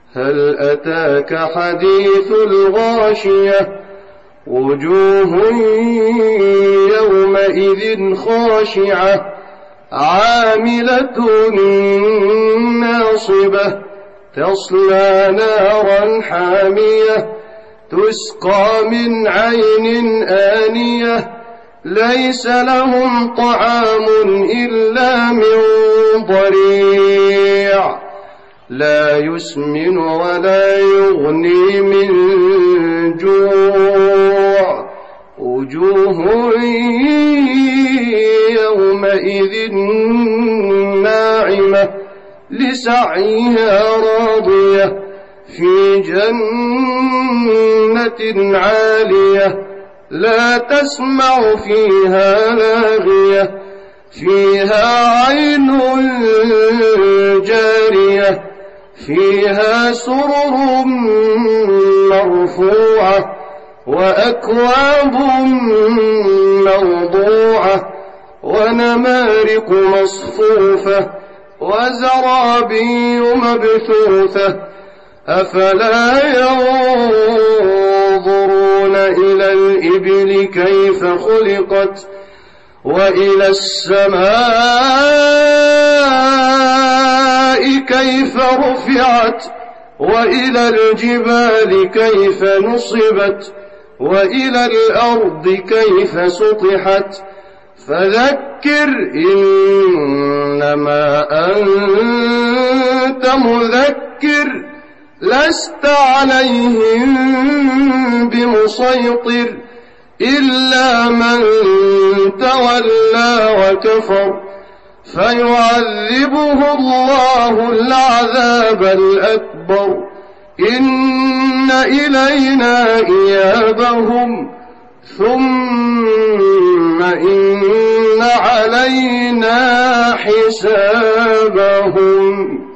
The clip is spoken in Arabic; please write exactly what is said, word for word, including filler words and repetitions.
هل أتاك حديث الغاشية وجوه يومئذ خاشعة عاملة ناصبة تصلى نارا حامية تسقى من عين آنية ليس لهم طعام إلا من ضريع لا يسمن ولا يغني من جوع وجوه يومئذ ناعمة لسعيها راضية في جنة عالية لا تسمع فيها لاغية فيها عين جارية فيها سرر مرفوعة وأكواب موضوعة ونمارق مصفوفة وزرابي مبثوثة أفلا ينظرون إلى الإبل كيف خلقت وإلى السماء كيف رفعت وإلى الجبال كيف نصبت وإلى الأرض كيف سطحت فذكر إنما أنت مذكر لست عليهم بمسيطر إلا من تولى وكفر فيعذبه الله العذاب الأكبر إن إلينا إيابهم ثم إن علينا حسابهم.